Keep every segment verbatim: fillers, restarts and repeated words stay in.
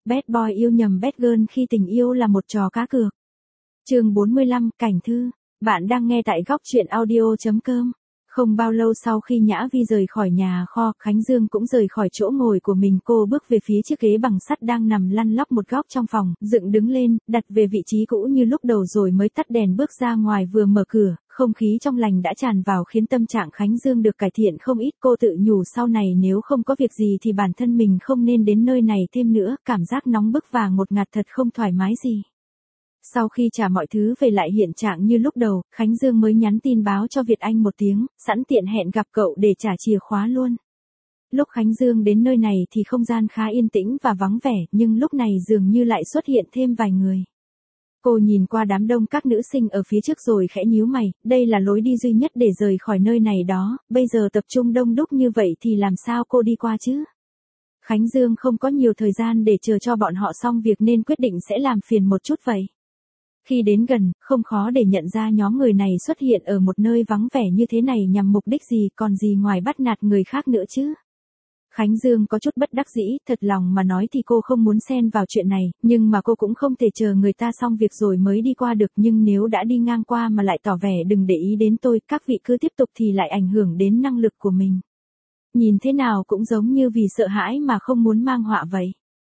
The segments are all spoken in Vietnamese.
Bad boy yêu nhầm bad girl khi tình yêu là một trò cá cược. Chương bốn mươi lăm, Cảnh Thư. Bạn đang nghe tại góc truyện audio chấm com. Không bao lâu sau khi Nhã Vi rời khỏi nhà kho, Khánh Dương cũng rời khỏi chỗ ngồi của mình. Cô bước về phía chiếc ghế bằng sắt đang nằm lăn lóc một góc trong phòng, dựng đứng lên, đặt về vị trí cũ như lúc đầu rồi mới tắt đèn bước ra ngoài. Vừa mở cửa, không khí trong lành đã tràn vào khiến tâm trạng Khánh Dương được cải thiện không ít. Cô tự nhủ sau này nếu không có việc gì thì bản thân mình không nên đến nơi này thêm nữa, cảm giác nóng bức và ngột ngạt thật không thoải mái gì. Sau khi trả mọi thứ về lại hiện trạng như lúc đầu, Khánh Dương mới nhắn tin báo cho Việt Anh một tiếng, sẵn tiện hẹn gặp cậu để trả chìa khóa luôn. Lúc Khánh Dương đến nơi này thì không gian khá yên tĩnh và vắng vẻ, nhưng lúc này dường như lại xuất hiện thêm vài người. Cô nhìn qua đám đông các nữ sinh ở phía trước rồi khẽ nhíu mày, đây là lối đi duy nhất để rời khỏi nơi này đó, bây giờ tập trung đông đúc như vậy thì làm sao cô đi qua chứ? Khánh Dương không có nhiều thời gian để chờ cho bọn họ xong việc nên quyết định sẽ làm phiền một chút vậy. Khi đến gần, không khó để nhận ra nhóm người này xuất hiện ở một nơi vắng vẻ như thế này nhằm mục đích gì còn gì ngoài bắt nạt người khác nữa chứ. Khánh Dương có chút bất đắc dĩ, thật lòng mà nói thì cô không muốn xen vào chuyện này, nhưng mà cô cũng không thể chờ người ta xong việc rồi mới đi qua được, nhưng nếu đã đi ngang qua mà lại tỏ vẻ đừng để ý đến tôi, các vị cứ tiếp tục thì lại ảnh hưởng đến năng lực của mình. Nhìn thế nào cũng giống như vì sợ hãi mà không muốn mang họa vậy.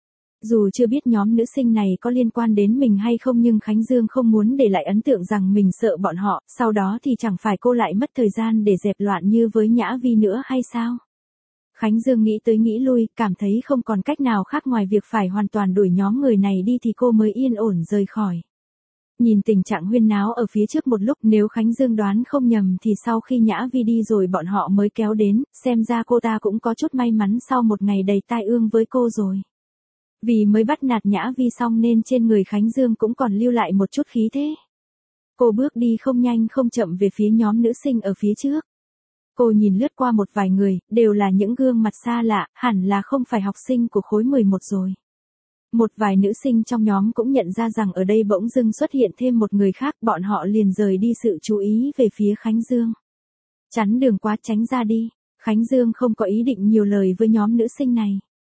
Dù chưa biết nhóm nữ sinh này có liên quan đến mình hay không nhưng Khánh Dương không muốn để lại ấn tượng rằng mình sợ bọn họ, sau đó thì chẳng phải cô lại mất thời gian để dẹp loạn như với Nhã Vi nữa hay sao? Khánh Dương nghĩ tới nghĩ lui, cảm thấy không còn cách nào khác ngoài việc phải hoàn toàn đuổi nhóm người này đi thì cô mới yên ổn rời khỏi. Nhìn tình trạng huyên náo ở phía trước một lúc, nếu Khánh Dương đoán không nhầm thì sau khi Nhã Vi đi rồi bọn họ mới kéo đến, xem ra cô ta cũng có chút may mắn sau một ngày đầy tai ương với cô rồi. Vì mới bắt nạt Nhã Vi xong nên trên người Khánh Dương cũng còn lưu lại một chút khí thế. Cô bước đi không nhanh không chậm về phía nhóm nữ sinh ở phía trước. Cô nhìn lướt qua một vài người, đều là những gương mặt xa lạ, hẳn là không phải học sinh của khối mười một rồi. Một vài nữ sinh trong nhóm cũng nhận ra rằng ở đây bỗng dưng xuất hiện thêm một người khác, bọn họ liền rời đi sự chú ý về phía Khánh Dương. Chắn đường quá, tránh ra đi. Khánh Dương không có ý định nhiều lời với nhóm nữ sinh này.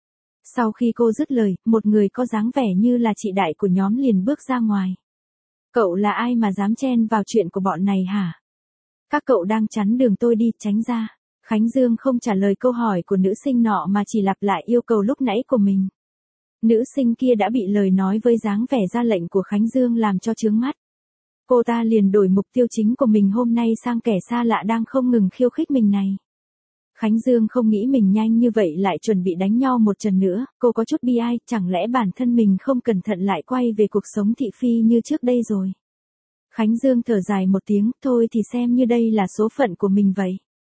Sau khi cô dứt lời, một người có dáng vẻ như là chị đại của nhóm liền bước ra ngoài. Cậu là ai mà dám chen vào chuyện của bọn này hả? Các cậu đang chắn đường tôi đi, tránh ra. Khánh Dương không trả lời câu hỏi của nữ sinh nọ mà chỉ lặp lại yêu cầu lúc nãy của mình. Nữ sinh kia đã bị lời nói với dáng vẻ ra lệnh của Khánh Dương làm cho chướng mắt. Cô ta liền đổi mục tiêu chính của mình hôm nay sang kẻ xa lạ đang không ngừng khiêu khích mình này. Khánh Dương không nghĩ mình nhanh như vậy lại chuẩn bị đánh nhau một trận nữa, cô có chút bi ai, chẳng lẽ bản thân mình không cẩn thận lại quay về cuộc sống thị phi như trước đây rồi. Khánh Dương thở dài một tiếng, thôi thì xem như đây là số phận của mình vậy.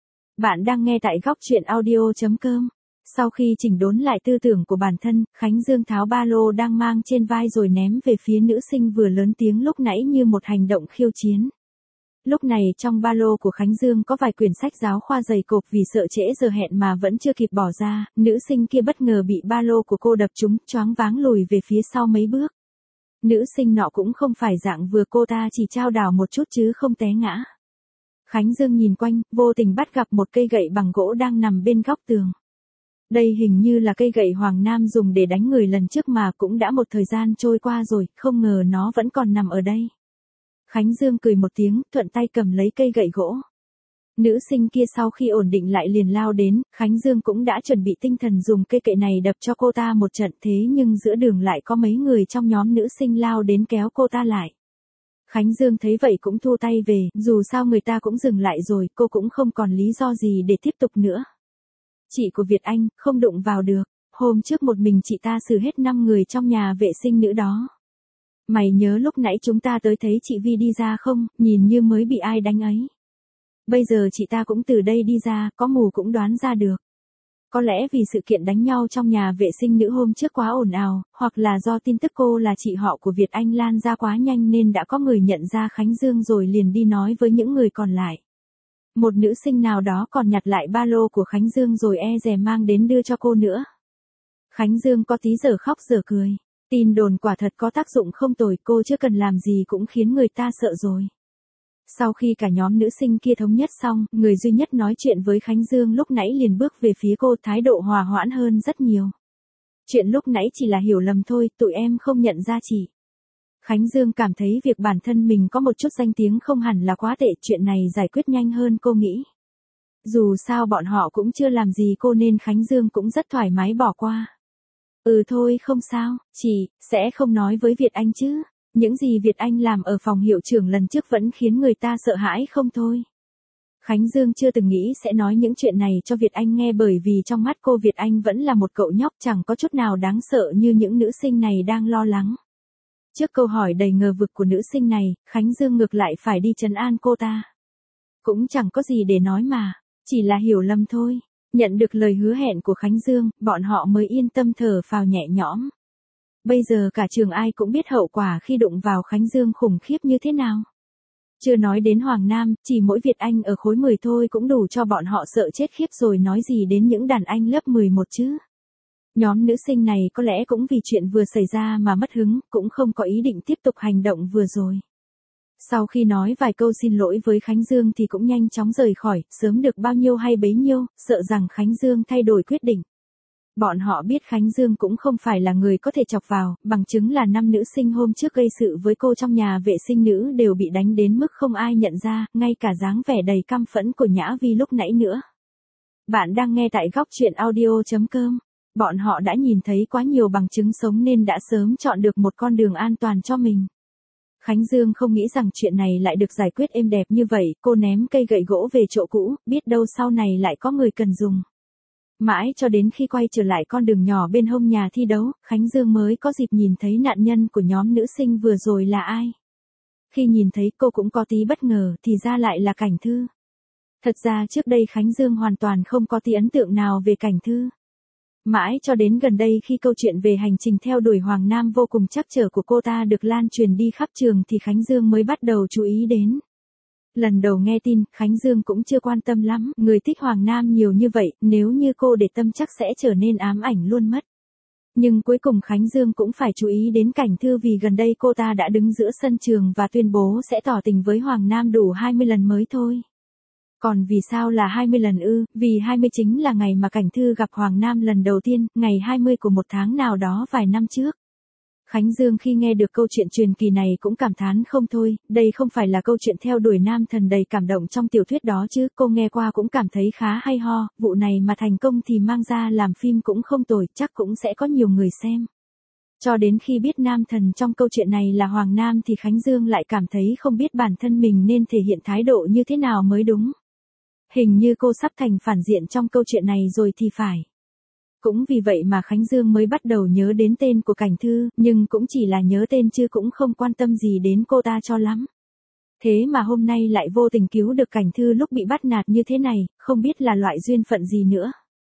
Bạn đang nghe tại góc truyện audio chấm com. Sau khi chỉnh đốn lại tư tưởng của bản thân, Khánh Dương tháo ba lô đang mang trên vai rồi ném về phía nữ sinh vừa lớn tiếng lúc nãy như một hành động khiêu chiến. Lúc này trong ba lô của Khánh Dương có vài quyển sách giáo khoa dày cộp, vì sợ trễ giờ hẹn mà vẫn chưa kịp bỏ ra, nữ sinh kia bất ngờ bị ba lô của cô đập trúng, choáng váng lùi về phía sau mấy bước. Nữ sinh nọ cũng không phải dạng vừa, cô ta chỉ chao đảo một chút chứ không té ngã. Khánh Dương nhìn quanh, vô tình bắt gặp một cây gậy bằng gỗ đang nằm bên góc tường. Đây hình như là cây gậy Hoàng Nam dùng để đánh người lần trước mà cũng đã một thời gian trôi qua rồi, không ngờ nó vẫn còn nằm ở đây. Khánh Dương cười một tiếng, thuận tay cầm lấy cây gậy gỗ. Nữ sinh kia sau khi ổn định lại liền lao đến, Khánh Dương cũng đã chuẩn bị tinh thần dùng cây gậy này đập cho cô ta một trận, thế nhưng giữa đường lại có mấy người trong nhóm nữ sinh lao đến kéo cô ta lại. Khánh Dương thấy vậy cũng thu tay về, dù sao người ta cũng dừng lại rồi, cô cũng không còn lý do gì để tiếp tục nữa. Chị của Việt Anh, không đụng vào được, hôm trước một mình chị ta xử hết năm người trong nhà vệ sinh nữ đó. Mày nhớ lúc nãy chúng ta tới thấy chị Vi đi ra không, nhìn như mới bị ai đánh ấy. Bây giờ chị ta cũng từ đây đi ra, có mù cũng đoán ra được. Có lẽ vì sự kiện đánh nhau trong nhà vệ sinh nữ hôm trước quá ồn ào, hoặc là do tin tức cô là chị họ của Việt Anh lan ra quá nhanh nên đã có người nhận ra Khánh Dương rồi liền đi nói với những người còn lại. Một nữ sinh nào đó còn nhặt lại ba lô của Khánh Dương rồi e dè mang đến đưa cho cô nữa. Khánh Dương có tí giờ khóc giờ cười. Tin đồn quả thật có tác dụng không tồi, cô chưa cần làm gì cũng khiến người ta sợ rồi. Sau khi cả nhóm nữ sinh kia thống nhất xong, người duy nhất nói chuyện với Khánh Dương lúc nãy liền bước về phía cô, thái độ hòa hoãn hơn rất nhiều. Chuyện lúc nãy chỉ là hiểu lầm thôi, tụi em không nhận ra chị. Khánh Dương cảm thấy việc bản thân mình có một chút danh tiếng không hẳn là quá tệ, chuyện này giải quyết nhanh hơn cô nghĩ. Dù sao bọn họ cũng chưa làm gì cô nên Khánh Dương cũng rất thoải mái bỏ qua. Ừ thôi không sao, chị, sẽ không nói với Việt Anh chứ. Những gì Việt Anh làm ở phòng hiệu trưởng lần trước vẫn khiến người ta sợ hãi không thôi. Khánh Dương chưa từng nghĩ sẽ nói những chuyện này cho Việt Anh nghe bởi vì trong mắt cô Việt Anh vẫn là một cậu nhóc chẳng có chút nào đáng sợ như những nữ sinh này đang lo lắng. Trước câu hỏi đầy ngờ vực của nữ sinh này, Khánh Dương ngược lại phải đi trấn an cô ta. Cũng chẳng có gì để nói mà, chỉ là hiểu lầm thôi. Nhận được lời hứa hẹn của Khánh Dương, bọn họ mới yên tâm thở phào nhẹ nhõm. Bây giờ cả trường ai cũng biết hậu quả khi đụng vào Khánh Dương khủng khiếp như thế nào. Chưa nói đến Hoàng Nam, chỉ mỗi Việt Anh ở khối mười thôi cũng đủ cho bọn họ sợ chết khiếp rồi nói gì đến những đàn anh lớp mười một chứ. Nhóm nữ sinh này có lẽ cũng vì chuyện vừa xảy ra mà mất hứng, cũng không có ý định tiếp tục hành động vừa rồi. Sau khi nói vài câu xin lỗi với Khánh Dương thì cũng nhanh chóng rời khỏi, sớm được bao nhiêu hay bấy nhiêu, sợ rằng Khánh Dương thay đổi quyết định. Bọn họ biết Khánh Dương cũng không phải là người có thể chọc vào, bằng chứng là năm nữ sinh hôm trước gây sự với cô trong nhà vệ sinh nữ đều bị đánh đến mức không ai nhận ra, ngay cả dáng vẻ đầy căm phẫn của Nhã Vi lúc nãy nữa. Bạn đang nghe tại góc truyện audio chấm com. Bọn họ đã nhìn thấy quá nhiều bằng chứng sống nên đã sớm chọn được một con đường an toàn cho mình. Khánh Dương không nghĩ rằng chuyện này lại được giải quyết êm đẹp như vậy, cô ném cây gậy gỗ về chỗ cũ, biết đâu sau này lại có người cần dùng. Mãi cho đến khi quay trở lại con đường nhỏ bên hông nhà thi đấu, Khánh Dương mới có dịp nhìn thấy nạn nhân của nhóm nữ sinh vừa rồi là ai. Khi nhìn thấy cô cũng có tí bất ngờ thì ra lại là Cảnh Thư. Thật ra trước đây Khánh Dương hoàn toàn không có tí ấn tượng nào về Cảnh Thư. Mãi cho đến gần đây khi câu chuyện về hành trình theo đuổi Hoàng Nam vô cùng trắc trở của cô ta được lan truyền đi khắp trường thì Khánh Dương mới bắt đầu chú ý đến. Lần đầu nghe tin, Khánh Dương cũng chưa quan tâm lắm, người thích Hoàng Nam nhiều như vậy, nếu như cô để tâm chắc sẽ trở nên ám ảnh luôn mất. Nhưng cuối cùng Khánh Dương cũng phải chú ý đến Cảnh Thư vì gần đây cô ta đã đứng giữa sân trường và tuyên bố sẽ tỏ tình với Hoàng Nam đủ hai mươi lần mới thôi. Còn vì sao là hai mươi lần ư, vì hai mươi chính là ngày mà Cảnh Thư gặp Hoàng Nam lần đầu tiên, ngày hai mươi của một tháng nào đó vài năm trước. Khánh Dương khi nghe được câu chuyện truyền kỳ này cũng cảm thán không thôi, đây không phải là câu chuyện theo đuổi nam thần đầy cảm động trong tiểu thuyết đó chứ, cô nghe qua cũng cảm thấy khá hay ho, vụ này mà thành công thì mang ra làm phim cũng không tồi, chắc cũng sẽ có nhiều người xem. Cho đến khi biết nam thần trong câu chuyện này là Hoàng Nam thì Khánh Dương lại cảm thấy không biết bản thân mình nên thể hiện thái độ như thế nào mới đúng. Hình như cô sắp thành phản diện trong câu chuyện này rồi thì phải. Cũng vì vậy mà Khánh Dương mới bắt đầu nhớ đến tên của Cảnh Thư, nhưng cũng chỉ là nhớ tên chứ cũng không quan tâm gì đến cô ta cho lắm. Thế mà hôm nay lại vô tình cứu được Cảnh Thư lúc bị bắt nạt như thế này, không biết là loại duyên phận gì nữa.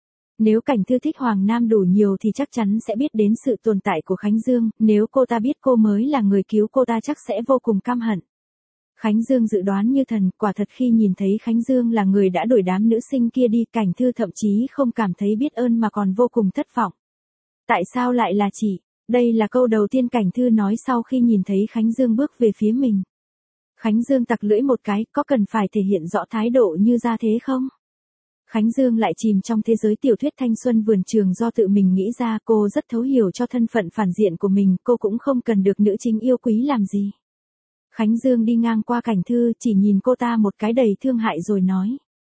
Nếu Cảnh Thư thích Hoàng Nam đủ nhiều thì chắc chắn sẽ biết đến sự tồn tại của Khánh Dương, nếu cô ta biết cô mới là người cứu cô ta chắc sẽ vô cùng căm hận. Khánh Dương dự đoán như thần, quả thật khi nhìn thấy Khánh Dương là người đã đuổi đám nữ sinh kia đi, Cảnh Thư thậm chí không cảm thấy biết ơn mà còn vô cùng thất vọng. Tại sao lại là chị? Đây là câu đầu tiên Cảnh Thư nói sau khi nhìn thấy Khánh Dương bước về phía mình. Khánh Dương tặc lưỡi một cái, có cần phải thể hiện rõ thái độ như ra thế không? Khánh Dương lại chìm trong thế giới tiểu thuyết thanh xuân vườn trường do tự mình nghĩ ra, cô rất thấu hiểu cho thân phận phản diện của mình, cô cũng không cần được nữ chính yêu quý làm gì. Khánh Dương đi ngang qua Cảnh Thư chỉ nhìn cô ta một cái đầy thương hại rồi nói.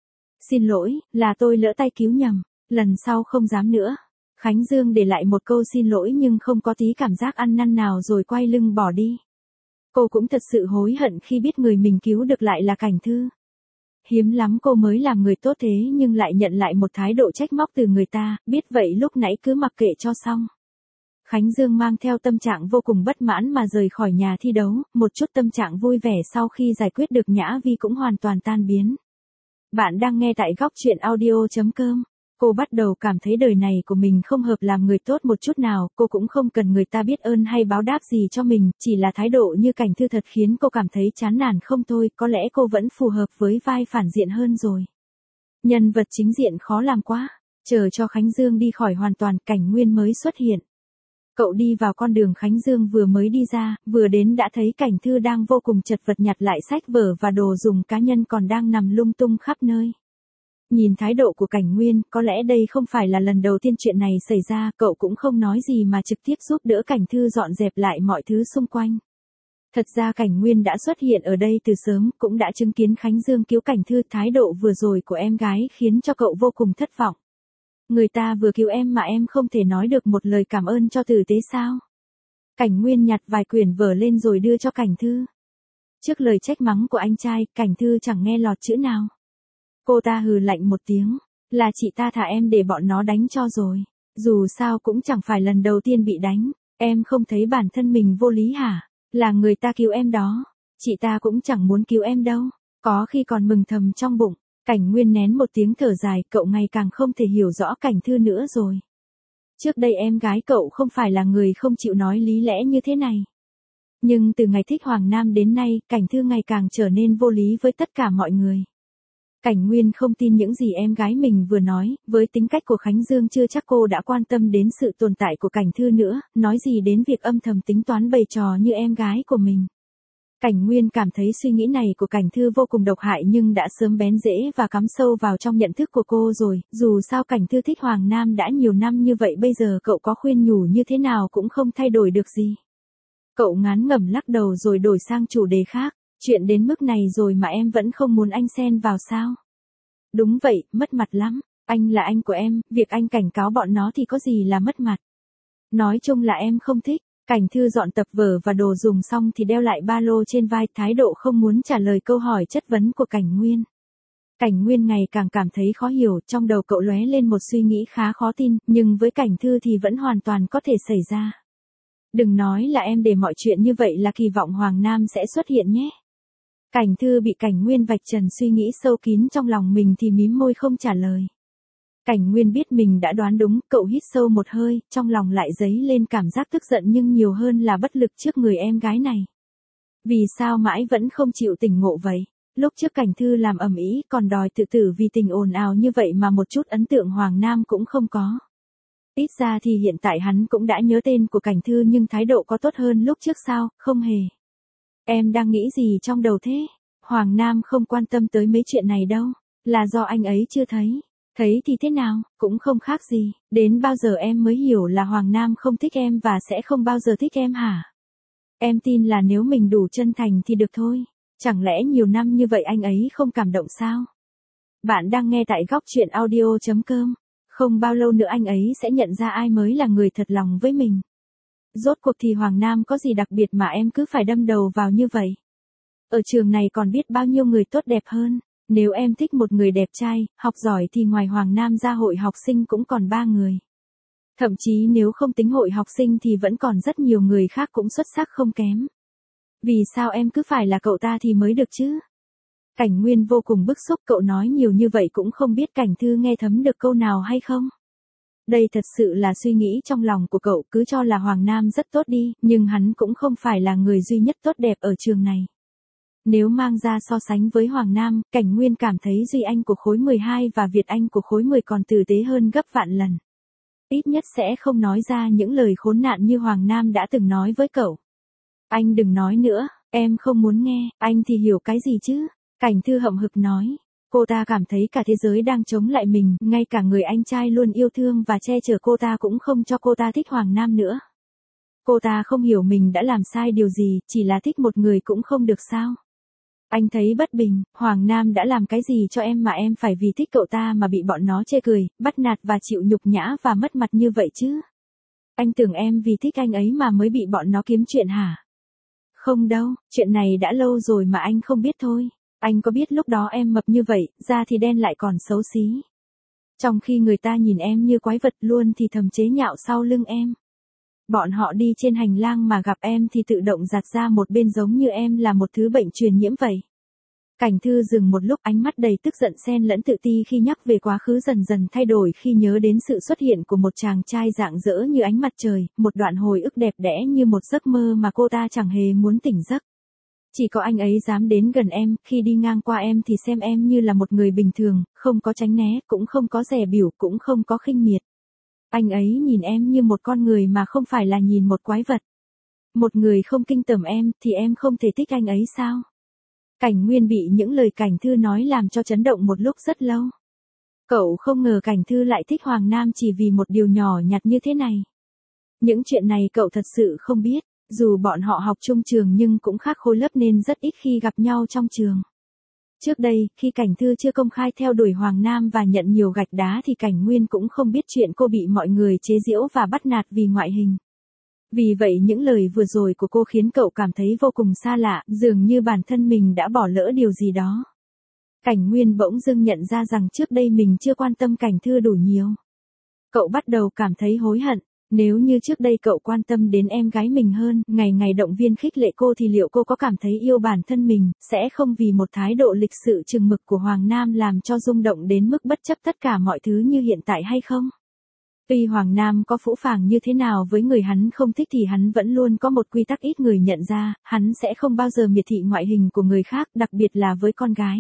Xin lỗi, là tôi lỡ tay cứu nhầm, lần sau không dám nữa. Khánh Dương để lại một câu xin lỗi nhưng không có tí cảm giác ăn năn nào rồi quay lưng bỏ đi. Cô cũng thật sự hối hận khi biết người mình cứu được lại là Cảnh Thư. Hiếm lắm cô mới làm người tốt thế nhưng lại nhận lại một thái độ trách móc từ người ta, biết vậy lúc nãy cứ mặc kệ cho xong. Khánh Dương mang theo tâm trạng vô cùng bất mãn mà rời khỏi nhà thi đấu, một chút tâm trạng vui vẻ sau khi giải quyết được Nhã Vi cũng hoàn toàn tan biến. Bạn đang nghe tại góc truyện audio chấm com. Cô bắt đầu cảm thấy đời này của mình không hợp làm người tốt một chút nào, cô cũng không cần người ta biết ơn hay báo đáp gì cho mình, chỉ là thái độ như Cảnh Thư thật khiến cô cảm thấy chán nản không thôi, có lẽ cô vẫn phù hợp với vai phản diện hơn rồi. Nhân vật chính diện khó làm quá, chờ cho Khánh Dương đi khỏi hoàn toàn, Cảnh Nguyên mới xuất hiện. Cậu đi vào con đường Khánh Dương vừa mới đi ra, vừa đến đã thấy Cảnh Thư đang vô cùng chật vật nhặt lại sách vở và đồ dùng cá nhân còn đang nằm lung tung khắp nơi. Nhìn thái độ của Cảnh Nguyên, có lẽ đây không phải là lần đầu tiên chuyện này xảy ra, cậu cũng không nói gì mà trực tiếp giúp đỡ Cảnh Thư dọn dẹp lại mọi thứ xung quanh. Thật ra Cảnh Nguyên đã xuất hiện ở đây từ sớm, cũng đã chứng kiến Khánh Dương cứu Cảnh Thư, thái độ vừa rồi của em gái khiến cho cậu vô cùng thất vọng. Người ta vừa cứu em mà em không thể nói được một lời cảm ơn cho tử tế sao? Cảnh Nguyên nhặt vài quyển vở lên rồi đưa cho Cảnh Thư. Trước lời trách mắng của anh trai, Cảnh Thư chẳng nghe lọt chữ nào. Cô ta hừ lạnh một tiếng, là chị ta thả em để bọn nó đánh cho rồi. Dù sao cũng chẳng phải lần đầu tiên bị đánh, em không thấy bản thân mình vô lý hả? Là người ta cứu em đó, chị ta cũng chẳng muốn cứu em đâu, có khi còn mừng thầm trong bụng. Cảnh Nguyên nén một tiếng thở dài, cậu ngày càng không thể hiểu rõ Cảnh Thư nữa rồi. Trước đây em gái cậu không phải là người không chịu nói lý lẽ như thế này. Nhưng từ ngày thích Hoàng Nam đến nay, Cảnh Thư ngày càng trở nên vô lý với tất cả mọi người. Cảnh Nguyên không tin những gì em gái mình vừa nói, với tính cách của Khánh Dương chưa chắc cô đã quan tâm đến sự tồn tại của Cảnh Thư nữa, nói gì đến việc âm thầm tính toán bày trò như em gái của mình. Cảnh Nguyên cảm thấy suy nghĩ này của Cảnh Thư vô cùng độc hại nhưng đã sớm bén rễ và cắm sâu vào trong nhận thức của cô rồi, dù sao Cảnh Thư thích Hoàng Nam đã nhiều năm như vậy, bây giờ cậu có khuyên nhủ như thế nào cũng không thay đổi được gì. Cậu ngán ngẩm lắc đầu rồi đổi sang chủ đề khác, chuyện đến mức này rồi mà em vẫn không muốn anh xen vào sao? Đúng vậy, mất mặt lắm, anh là anh của em, việc anh cảnh cáo bọn nó thì có gì là mất mặt. Nói chung là em không thích. Cảnh Thư dọn tập vở và đồ dùng xong thì đeo lại ba lô trên vai, thái độ không muốn trả lời câu hỏi chất vấn của Cảnh Nguyên. Cảnh Nguyên ngày càng cảm thấy khó hiểu, trong đầu cậu lóe lên một suy nghĩ khá khó tin, nhưng với Cảnh Thư thì vẫn hoàn toàn có thể xảy ra. Đừng nói là em để mọi chuyện như vậy là kỳ vọng Hoàng Nam sẽ xuất hiện nhé. Cảnh Thư bị Cảnh Nguyên vạch trần suy nghĩ sâu kín trong lòng mình thì mím môi không trả lời. Cảnh Nguyên biết mình đã đoán đúng, cậu hít sâu một hơi, trong lòng lại dấy lên cảm giác tức giận nhưng nhiều hơn là bất lực trước người em gái này. Vì sao mãi vẫn không chịu tỉnh ngộ vậy? Lúc trước Cảnh Thư làm ầm ĩ còn đòi tự tử vì tình ồn ào như vậy mà một chút ấn tượng Hoàng Nam cũng không có. Ít ra thì hiện tại hắn cũng đã nhớ tên của Cảnh Thư nhưng thái độ có tốt hơn lúc trước sao? Không hề. Em đang nghĩ gì trong đầu thế? Hoàng Nam không quan tâm tới mấy chuyện này đâu, là do anh ấy chưa thấy. Thấy thì thế nào, cũng không khác gì, đến bao giờ em mới hiểu là Hoàng Nam không thích em và sẽ không bao giờ thích em hả? Em tin là nếu mình đủ chân thành thì được thôi, chẳng lẽ nhiều năm như vậy anh ấy không cảm động sao? Bạn đang nghe tại góc chuyện audio chấm com, không bao lâu nữa anh ấy sẽ nhận ra ai mới là người thật lòng với mình. Rốt cuộc thì Hoàng Nam có gì đặc biệt mà em cứ phải đâm đầu vào như vậy? Ở trường này còn biết bao nhiêu người tốt đẹp hơn. Nếu em thích một người đẹp trai, học giỏi thì ngoài Hoàng Nam ra hội học sinh cũng còn ba người. Thậm chí nếu không tính hội học sinh thì vẫn còn rất nhiều người khác cũng xuất sắc không kém. Vì sao em cứ phải là cậu ta thì mới được chứ? Cảnh Nguyên vô cùng bức xúc, cậu nói nhiều như vậy cũng không biết Cảnh Thư nghe thấm được câu nào hay không? Đây thật sự là suy nghĩ trong lòng của cậu, cứ cho là Hoàng Nam rất tốt đi, nhưng hắn cũng không phải là người duy nhất tốt đẹp ở trường này. Nếu mang ra so sánh với Hoàng Nam, Cảnh Nguyên cảm thấy Duy Anh của khối mười hai và Việt Anh của khối mười còn tử tế hơn gấp vạn lần. Ít nhất sẽ không nói ra những lời khốn nạn như Hoàng Nam đã từng nói với cậu. Anh đừng nói nữa, em không muốn nghe, anh thì hiểu cái gì chứ? Cảnh Thư hậm hực nói. Cô ta cảm thấy cả thế giới đang chống lại mình, ngay cả người anh trai luôn yêu thương và che chở cô ta cũng không cho cô ta thích Hoàng Nam nữa. Cô ta không hiểu mình đã làm sai điều gì, chỉ là thích một người cũng không được sao? Anh thấy bất bình, Hoàng Nam đã làm cái gì cho em mà em phải vì thích cậu ta mà bị bọn nó chê cười, bắt nạt và chịu nhục nhã và mất mặt như vậy chứ? Anh tưởng em vì thích anh ấy mà mới bị bọn nó kiếm chuyện hả? Không đâu, chuyện này đã lâu rồi mà anh không biết thôi. Anh có biết lúc đó em mập như vậy, da thì đen lại còn xấu xí. Trong khi người ta nhìn em như quái vật luôn thì thầm chế nhạo sau lưng em. Bọn họ đi trên hành lang mà gặp em thì tự động giạt ra một bên giống như em là một thứ bệnh truyền nhiễm vậy. Cảnh Thư dừng một lúc, ánh mắt đầy tức giận xen lẫn tự ti khi nhắc về quá khứ dần dần thay đổi khi nhớ đến sự xuất hiện của một chàng trai rạng rỡ như ánh mặt trời, một đoạn hồi ức đẹp đẽ như một giấc mơ mà cô ta chẳng hề muốn tỉnh giấc. Chỉ có anh ấy dám đến gần em, khi đi ngang qua em thì xem em như là một người bình thường, không có tránh né, cũng không có dè bỉu, cũng không có khinh miệt. Anh ấy nhìn em như một con người mà không phải là nhìn một quái vật. Một người không kinh tởm em, thì em không thể thích anh ấy sao? Cảnh Nguyên bị những lời Cảnh Thư nói làm cho chấn động một lúc rất lâu. Cậu không ngờ Cảnh Thư lại thích Hoàng Nam chỉ vì một điều nhỏ nhặt như thế này. Những chuyện này cậu thật sự không biết, dù bọn họ học chung trường nhưng cũng khác khối lớp nên rất ít khi gặp nhau trong trường. Trước đây, khi Cảnh Thư chưa công khai theo đuổi Hoàng Nam và nhận nhiều gạch đá thì Cảnh Nguyên cũng không biết chuyện cô bị mọi người chế giễu và bắt nạt vì ngoại hình. Vì vậy những lời vừa rồi của cô khiến cậu cảm thấy vô cùng xa lạ, dường như bản thân mình đã bỏ lỡ điều gì đó. Cảnh Nguyên bỗng dưng nhận ra rằng trước đây mình chưa quan tâm Cảnh Thư đủ nhiều. Cậu bắt đầu cảm thấy hối hận. Nếu như trước đây cậu quan tâm đến em gái mình hơn, ngày ngày động viên khích lệ cô thì liệu cô có cảm thấy yêu bản thân mình, sẽ không vì một thái độ lịch sự chừng mực của Hoàng Nam làm cho rung động đến mức bất chấp tất cả mọi thứ như hiện tại hay không? Tuy Hoàng Nam có phũ phàng như thế nào với người hắn không thích thì hắn vẫn luôn có một quy tắc ít người nhận ra, hắn sẽ không bao giờ miệt thị ngoại hình của người khác, đặc biệt là với con gái.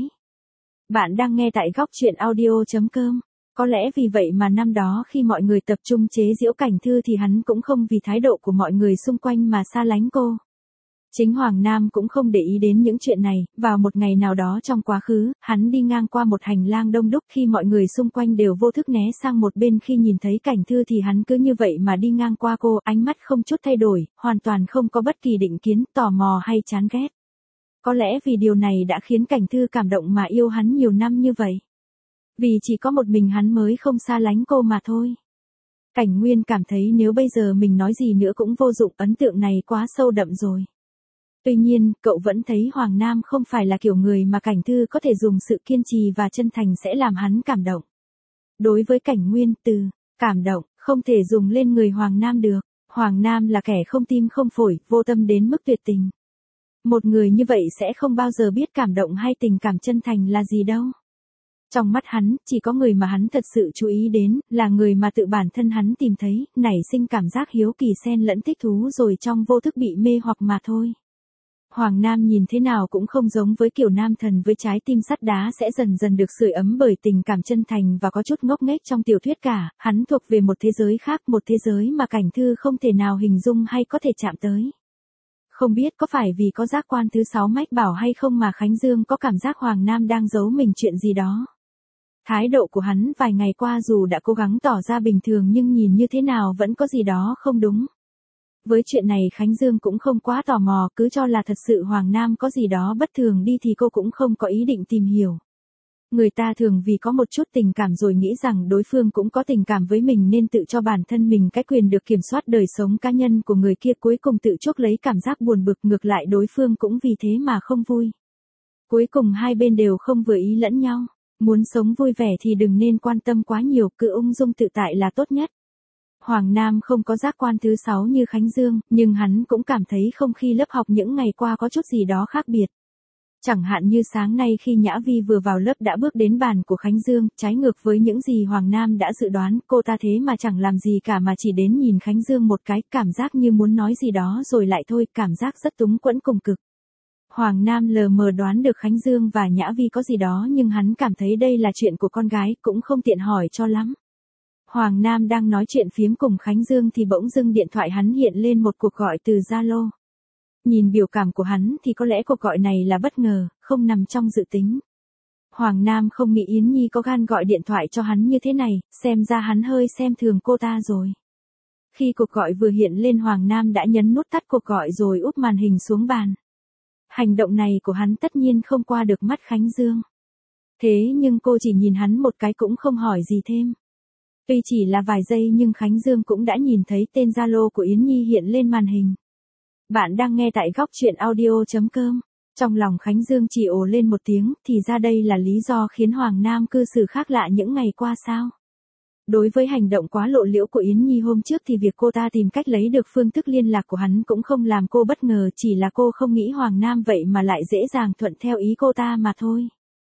Bạn đang nghe tại góc truyện audio chấm com. Có lẽ vì vậy mà năm đó khi mọi người tập trung chế giễu Cảnh Thư thì hắn cũng không vì thái độ của mọi người xung quanh mà xa lánh cô. Chính Hoàng Nam cũng không để ý đến những chuyện này, vào một ngày nào đó trong quá khứ, hắn đi ngang qua một hành lang đông đúc khi mọi người xung quanh đều vô thức né sang một bên khi nhìn thấy Cảnh Thư thì hắn cứ như vậy mà đi ngang qua cô, ánh mắt không chút thay đổi, hoàn toàn không có bất kỳ định kiến, tò mò hay chán ghét. Có lẽ vì điều này đã khiến Cảnh Thư cảm động mà yêu hắn nhiều năm như vậy. Vì chỉ có một mình hắn mới không xa lánh cô mà thôi. Cảnh Nguyên cảm thấy nếu bây giờ mình nói gì nữa cũng vô dụng, ấn tượng này quá sâu đậm rồi. Tuy nhiên, cậu vẫn thấy Hoàng Nam không phải là kiểu người mà Cảnh Thư có thể dùng sự kiên trì và chân thành sẽ làm hắn cảm động. Đối với Cảnh Nguyên, từ cảm động không thể dùng lên người Hoàng Nam được. Hoàng Nam là kẻ không tim không phổi, vô tâm đến mức tuyệt tình. Một người như vậy sẽ không bao giờ biết cảm động hay tình cảm chân thành là gì đâu. Trong mắt hắn, chỉ có người mà hắn thật sự chú ý đến, là người mà tự bản thân hắn tìm thấy, nảy sinh cảm giác hiếu kỳ xen lẫn thích thú rồi trong vô thức bị mê hoặc mà thôi. Hoàng Nam nhìn thế nào cũng không giống với kiểu nam thần với trái tim sắt đá sẽ dần dần được sưởi ấm bởi tình cảm chân thành và có chút ngốc nghếch trong tiểu thuyết cả, hắn thuộc về một thế giới khác, một thế giới mà Cảnh Thư không thể nào hình dung hay có thể chạm tới. Không biết có phải vì có giác quan thứ sáu mách bảo hay không mà Khánh Dương có cảm giác Hoàng Nam đang giấu mình chuyện gì đó. Thái độ của hắn vài ngày qua dù đã cố gắng tỏ ra bình thường nhưng nhìn như thế nào vẫn có gì đó không đúng. Với chuyện này Khánh Dương cũng không quá tò mò, cứ cho là thật sự Hoàng Nam có gì đó bất thường đi thì cô cũng không có ý định tìm hiểu. Người ta thường vì có một chút tình cảm rồi nghĩ rằng đối phương cũng có tình cảm với mình nên tự cho bản thân mình cái quyền được kiểm soát đời sống cá nhân của người kia, cuối cùng tự chuốc lấy cảm giác buồn bực, ngược lại đối phương cũng vì thế mà không vui. Cuối cùng hai bên đều không vừa ý lẫn nhau. Muốn sống vui vẻ thì đừng nên quan tâm quá nhiều, cứ ung dung tự tại là tốt nhất. Hoàng Nam không có giác quan thứ sáu như Khánh Dương, nhưng hắn cũng cảm thấy không khí lớp học những ngày qua có chút gì đó khác biệt. Chẳng hạn như sáng nay khi Nhã Vi vừa vào lớp đã bước đến bàn của Khánh Dương, trái ngược với những gì Hoàng Nam đã dự đoán, cô ta thế mà chẳng làm gì cả mà chỉ đến nhìn Khánh Dương một cái, cảm giác như muốn nói gì đó rồi lại thôi, cảm giác rất túng quẫn cùng cực. Hoàng Nam lờ mờ đoán được Khánh Dương và Nhã Vi có gì đó nhưng hắn cảm thấy đây là chuyện của con gái, cũng không tiện hỏi cho lắm. Hoàng Nam đang nói chuyện phiếm cùng Khánh Dương thì bỗng dưng điện thoại hắn hiện lên một cuộc gọi từ Zalo. Nhìn biểu cảm của hắn thì có lẽ cuộc gọi này là bất ngờ, không nằm trong dự tính. Hoàng Nam không nghĩ Yến Nhi có gan gọi điện thoại cho hắn như thế này, xem ra hắn hơi xem thường cô ta rồi. Khi cuộc gọi vừa hiện lên Hoàng Nam đã nhấn nút tắt cuộc gọi rồi úp màn hình xuống bàn. Hành động này của hắn tất nhiên không qua được mắt Khánh Dương. Thế nhưng cô chỉ nhìn hắn một cái cũng không hỏi gì thêm. Tuy chỉ là vài giây nhưng Khánh Dương cũng đã nhìn thấy tên Zalo của Yến Nhi hiện lên màn hình. Bạn đang nghe tại góc truyện audio chấm com. Trong lòng Khánh Dương chỉ ồ lên một tiếng, thì ra đây là lý do khiến Hoàng Nam cư xử khác lạ những ngày qua sao. Đối với hành động quá lộ liễu của Yến Nhi hôm trước thì việc cô ta tìm cách lấy được phương thức liên lạc của hắn cũng không làm cô bất ngờ, chỉ là cô không nghĩ Hoàng Nam vậy mà lại dễ dàng thuận theo ý cô ta mà thôi.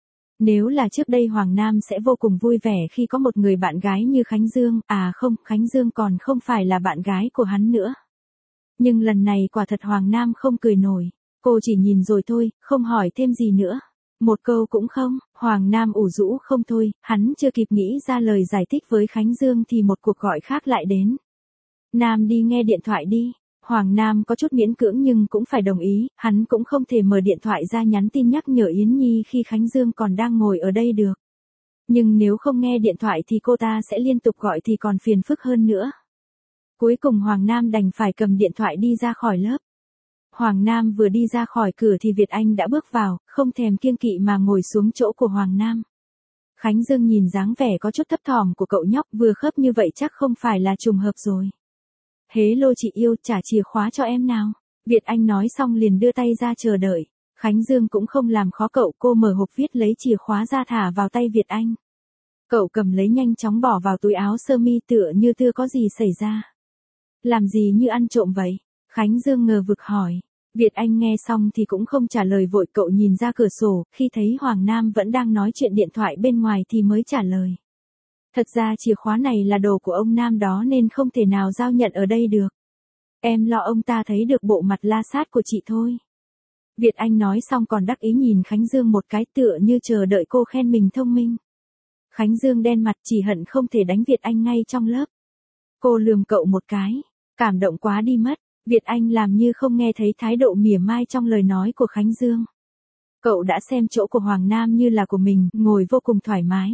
Nếu là trước đây Hoàng Nam sẽ vô cùng vui vẻ khi có một người bạn gái như Khánh Dương, à không, Khánh Dương còn không phải là bạn gái của hắn nữa. Nhưng lần này quả thật Hoàng Nam không cười nổi, cô chỉ nhìn rồi thôi, không hỏi thêm gì nữa. Một câu cũng không, Hoàng Nam ủ rũ không thôi, hắn chưa kịp nghĩ ra lời giải thích với Khánh Dương thì một cuộc gọi khác lại đến. Nam đi nghe điện thoại đi. Hoàng Nam có chút miễn cưỡng nhưng cũng phải đồng ý, hắn cũng không thể mở điện thoại ra nhắn tin nhắc nhở Yến Nhi khi Khánh Dương còn đang ngồi ở đây được. Nhưng nếu không nghe điện thoại thì cô ta sẽ liên tục gọi thì còn phiền phức hơn nữa. Cuối cùng Hoàng Nam đành phải cầm điện thoại đi ra khỏi lớp. Hoàng Nam vừa đi ra khỏi cửa thì Việt Anh đã bước vào, không thèm kiêng kỵ mà ngồi xuống chỗ của Hoàng Nam. Khánh Dương nhìn dáng vẻ có chút thấp thỏm của cậu nhóc vừa khớp như vậy chắc không phải là trùng hợp rồi. Hế lô chị yêu, trả chìa khóa cho em nào. Việt Anh nói xong liền đưa tay ra chờ đợi. Khánh Dương cũng không làm khó cậu, cô mở hộp viết lấy chìa khóa ra thả vào tay Việt Anh. Cậu cầm lấy nhanh chóng bỏ vào túi áo sơ mi tựa như chưa có gì xảy ra. Làm gì như ăn trộm vậy? Khánh Dương ngờ vực hỏi. Việt Anh nghe xong thì cũng không trả lời vội, cậu nhìn ra cửa sổ, khi thấy Hoàng Nam vẫn đang nói chuyện điện thoại bên ngoài thì mới trả lời. Thật ra chìa khóa này là đồ của ông Nam đó nên không thể nào giao nhận ở đây được. Em lo ông ta thấy được bộ mặt la sát của chị thôi. Việt Anh nói xong còn đắc ý nhìn Khánh Dương một cái tựa như chờ đợi cô khen mình thông minh. Khánh Dương đen mặt chỉ hận không thể đánh Việt Anh ngay trong lớp. Cô lườm cậu một cái, cảm động quá đi mất. Việt Anh làm như không nghe thấy thái độ mỉa mai trong lời nói của Khánh Dương. Cậu đã xem chỗ của Hoàng Nam như là của mình, ngồi vô cùng thoải mái.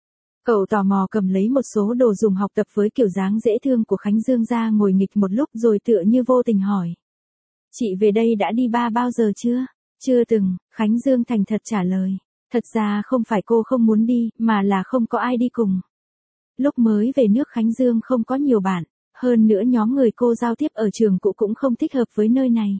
Cậu tò mò cầm lấy một số đồ dùng học tập với kiểu dáng dễ thương của Khánh Dương ra ngồi nghịch một lúc rồi tựa như vô tình hỏi. Chị về đây đã đi ba bao giờ chưa? Chưa từng, Khánh Dương thành thật trả lời. Thật ra không phải cô không muốn đi, mà là không có ai đi cùng. Lúc mới về nước Khánh Dương không có nhiều bạn. Hơn nữa nhóm người cô giao tiếp ở trường cũ cũng không thích hợp với nơi này.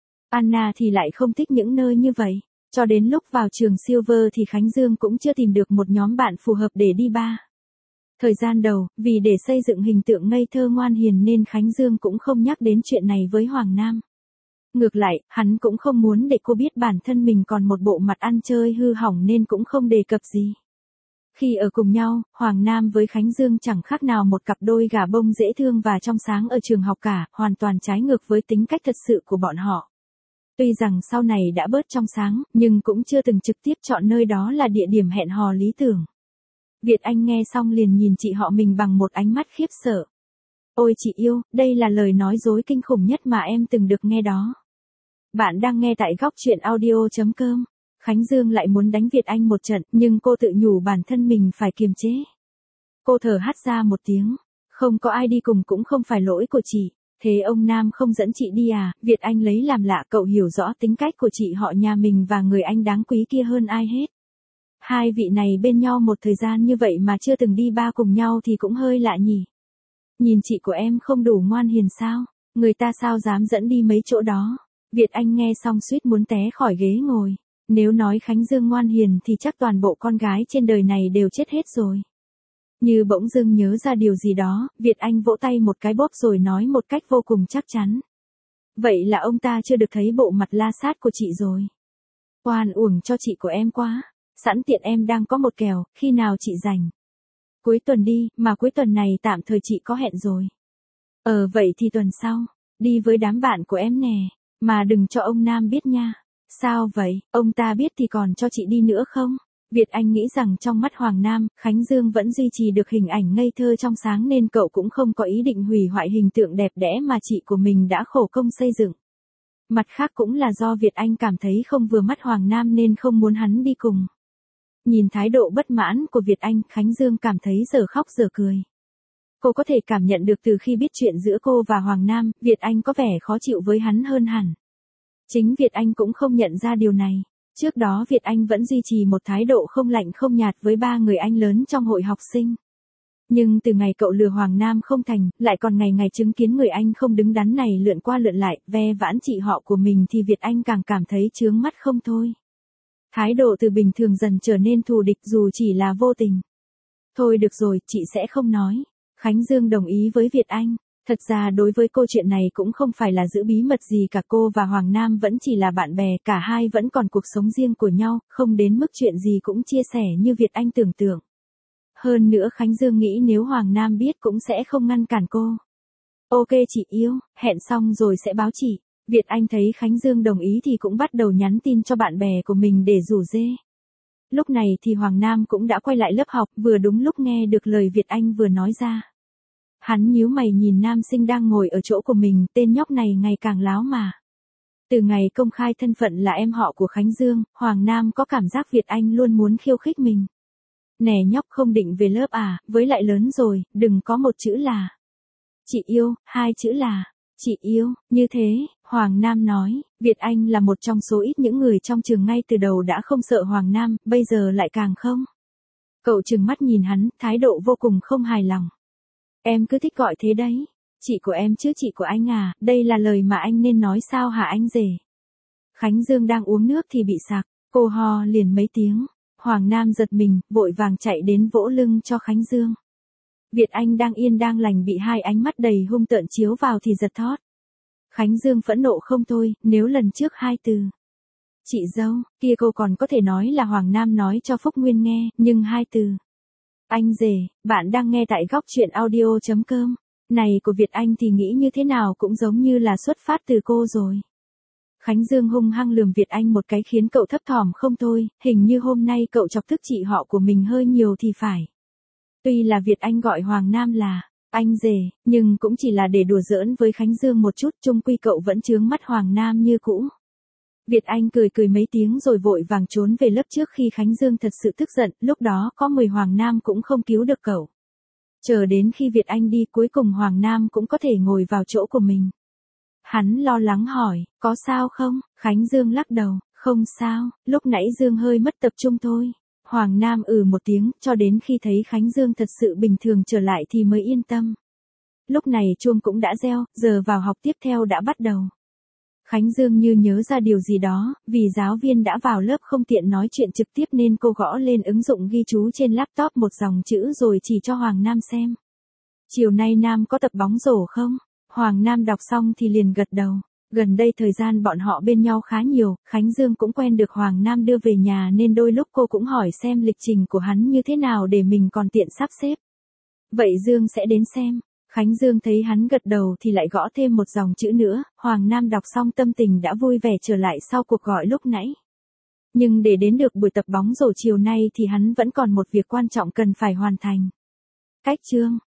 Anna thì lại không thích những nơi như vậy. Cho đến lúc vào trường Silver thì Khánh Dương cũng chưa tìm được một nhóm bạn phù hợp để đi ba. Thời gian đầu, vì để xây dựng hình tượng ngây thơ ngoan hiền nên Khánh Dương cũng không nhắc đến chuyện này với Hoàng Nam. Ngược lại, hắn cũng không muốn để cô biết bản thân mình còn một bộ mặt ăn chơi hư hỏng nên cũng không đề cập gì. Khi ở cùng nhau, Hoàng Nam với Khánh Dương chẳng khác nào một cặp đôi gà bông dễ thương và trong sáng ở trường học cả, hoàn toàn trái ngược với tính cách thật sự của bọn họ. Tuy rằng sau này đã bớt trong sáng, nhưng cũng chưa từng trực tiếp chọn nơi đó là địa điểm hẹn hò lý tưởng. Việt Anh nghe xong liền nhìn chị họ mình bằng một ánh mắt khiếp sợ. Ôi chị yêu, đây là lời nói dối kinh khủng nhất mà em từng được nghe đó. Bạn đang nghe tại góc truyện audio chấm com. Khánh Dương lại muốn đánh Việt Anh một trận, nhưng cô tự nhủ bản thân mình phải kiềm chế. Cô thở hắt ra một tiếng. Không có ai đi cùng cũng không phải lỗi của chị. Thế ông Nam không dẫn chị đi à? Việt Anh lấy làm lạ, cậu hiểu rõ tính cách của chị họ nhà mình và người anh đáng quý kia hơn ai hết. Hai vị này bên nhau một thời gian như vậy mà chưa từng đi ba cùng nhau thì cũng hơi lạ nhỉ. Nhìn chị của em không đủ ngoan hiền sao? Người ta sao dám dẫn đi mấy chỗ đó? Việt Anh nghe xong suýt muốn té khỏi ghế ngồi. Nếu nói Khánh Dương ngoan hiền thì chắc toàn bộ con gái trên đời này đều chết hết rồi. Như bỗng dưng nhớ ra điều gì đó, Việt Anh vỗ tay một cái bóp rồi nói một cách vô cùng chắc chắn. Vậy là ông ta chưa được thấy bộ mặt la sát của chị rồi. Oan uổng cho chị của em quá. Sẵn tiện em đang có một kèo, khi nào chị rảnh? Cuối tuần đi, mà cuối tuần này tạm thời chị có hẹn rồi. Ờ vậy thì tuần sau, đi với đám bạn của em nè, mà đừng cho ông Nam biết nha. Sao vậy, ông ta biết thì còn cho chị đi nữa không? Việt Anh nghĩ rằng trong mắt Hoàng Nam, Khánh Dương vẫn duy trì được hình ảnh ngây thơ trong sáng nên cậu cũng không có ý định hủy hoại hình tượng đẹp đẽ mà chị của mình đã khổ công xây dựng. Mặt khác cũng là do Việt Anh cảm thấy không vừa mắt Hoàng Nam nên không muốn hắn đi cùng. Nhìn thái độ bất mãn của Việt Anh, Khánh Dương cảm thấy giờ khóc giờ cười. Cô có thể cảm nhận được từ khi biết chuyện giữa cô và Hoàng Nam, Việt Anh có vẻ khó chịu với hắn hơn hẳn. Chính Việt Anh cũng không nhận ra điều này. Trước đó Việt Anh vẫn duy trì một thái độ không lạnh không nhạt với ba người anh lớn trong hội học sinh. Nhưng từ ngày cậu lừa Hoàng Nam không thành, lại còn ngày ngày chứng kiến người anh không đứng đắn này lượn qua lượn lại, ve vãn chị họ của mình thì Việt Anh càng cảm thấy chướng mắt không thôi. Thái độ từ bình thường dần trở nên thù địch dù chỉ là vô tình. Thôi được rồi, chị sẽ không nói. Khánh Dương đồng ý với Việt Anh. Thật ra đối với câu chuyện này cũng không phải là giữ bí mật gì cả, cô và Hoàng Nam vẫn chỉ là bạn bè, cả hai vẫn còn cuộc sống riêng của nhau, không đến mức chuyện gì cũng chia sẻ như Việt Anh tưởng tượng. Hơn nữa Khánh Dương nghĩ nếu Hoàng Nam biết cũng sẽ không ngăn cản cô. Ok chị yêu, hẹn xong rồi sẽ báo chị. Việt Anh thấy Khánh Dương đồng ý thì cũng bắt đầu nhắn tin cho bạn bè của mình để rủ rê. Lúc này thì Hoàng Nam cũng đã quay lại lớp học, vừa đúng lúc nghe được lời Việt Anh vừa nói ra. Hắn nhíu mày nhìn nam sinh đang ngồi ở chỗ của mình, tên nhóc này ngày càng láo mà. Từ ngày công khai thân phận là em họ của Khánh Dương, Hoàng Nam có cảm giác Việt Anh luôn muốn khiêu khích mình. Nè nhóc không định về lớp à, với lại lớn rồi, đừng có một chữ là. Chị yêu, hai chữ là. Chị yêu, như thế, Hoàng Nam nói, Việt Anh là một trong số ít những người trong trường ngay từ đầu đã không sợ Hoàng Nam, bây giờ lại càng không. Cậu trừng mắt nhìn hắn, thái độ vô cùng không hài lòng. Em cứ thích gọi thế đấy. Chị của em chứ chị của anh à, đây là lời mà anh nên nói sao hả anh rể? Khánh Dương đang uống nước thì bị sặc, cô ho liền mấy tiếng. Hoàng Nam giật mình, vội vàng chạy đến vỗ lưng cho Khánh Dương. Việt Anh đang yên đang lành bị hai ánh mắt đầy hung tợn chiếu vào thì giật thót. Khánh Dương phẫn nộ không thôi, nếu lần trước hai từ. Chị dâu, kia cô còn có thể nói là Hoàng Nam nói cho Phúc Nguyên nghe, nhưng hai từ. Anh rể, bạn đang nghe tại góc chuyện audio chấm com. Này của Việt Anh thì nghĩ như thế nào cũng giống như là xuất phát từ cô rồi. Khánh Dương hung hăng lườm Việt Anh một cái khiến cậu thấp thỏm không thôi, hình như hôm nay cậu chọc tức chị họ của mình hơi nhiều thì phải. Tuy là Việt Anh gọi Hoàng Nam là anh rể, nhưng cũng chỉ là để đùa giỡn với Khánh Dương một chút, chung quy cậu vẫn chướng mắt Hoàng Nam như cũ. Việt Anh cười cười mấy tiếng rồi vội vàng trốn về lớp trước khi Khánh Dương thật sự tức giận, lúc đó có mười Hoàng Nam cũng không cứu được cậu. Chờ đến khi Việt Anh đi cuối cùng Hoàng Nam cũng có thể ngồi vào chỗ của mình. Hắn lo lắng hỏi, có sao không? Khánh Dương lắc đầu, không sao, lúc nãy Dương hơi mất tập trung thôi. Hoàng Nam ừ một tiếng, cho đến khi thấy Khánh Dương thật sự bình thường trở lại thì mới yên tâm. Lúc này chuông cũng đã reo, giờ vào học tiếp theo đã bắt đầu. Khánh Dương như nhớ ra điều gì đó, vì giáo viên đã vào lớp không tiện nói chuyện trực tiếp nên cô gõ lên ứng dụng ghi chú trên laptop một dòng chữ rồi chỉ cho Hoàng Nam xem. Chiều nay Nam có tập bóng rổ không? Hoàng Nam đọc xong thì liền gật đầu. Gần đây thời gian bọn họ bên nhau khá nhiều, Khánh Dương cũng quen được Hoàng Nam đưa về nhà nên đôi lúc cô cũng hỏi xem lịch trình của hắn như thế nào để mình còn tiện sắp xếp. Vậy Dương sẽ đến xem. Khánh Dương thấy hắn gật đầu thì lại gõ thêm một dòng chữ nữa, Hoàng Nam đọc xong tâm tình đã vui vẻ trở lại sau cuộc gọi lúc nãy. Nhưng để đến được buổi tập bóng rổ chiều nay thì hắn vẫn còn một việc quan trọng cần phải hoàn thành. Cách chương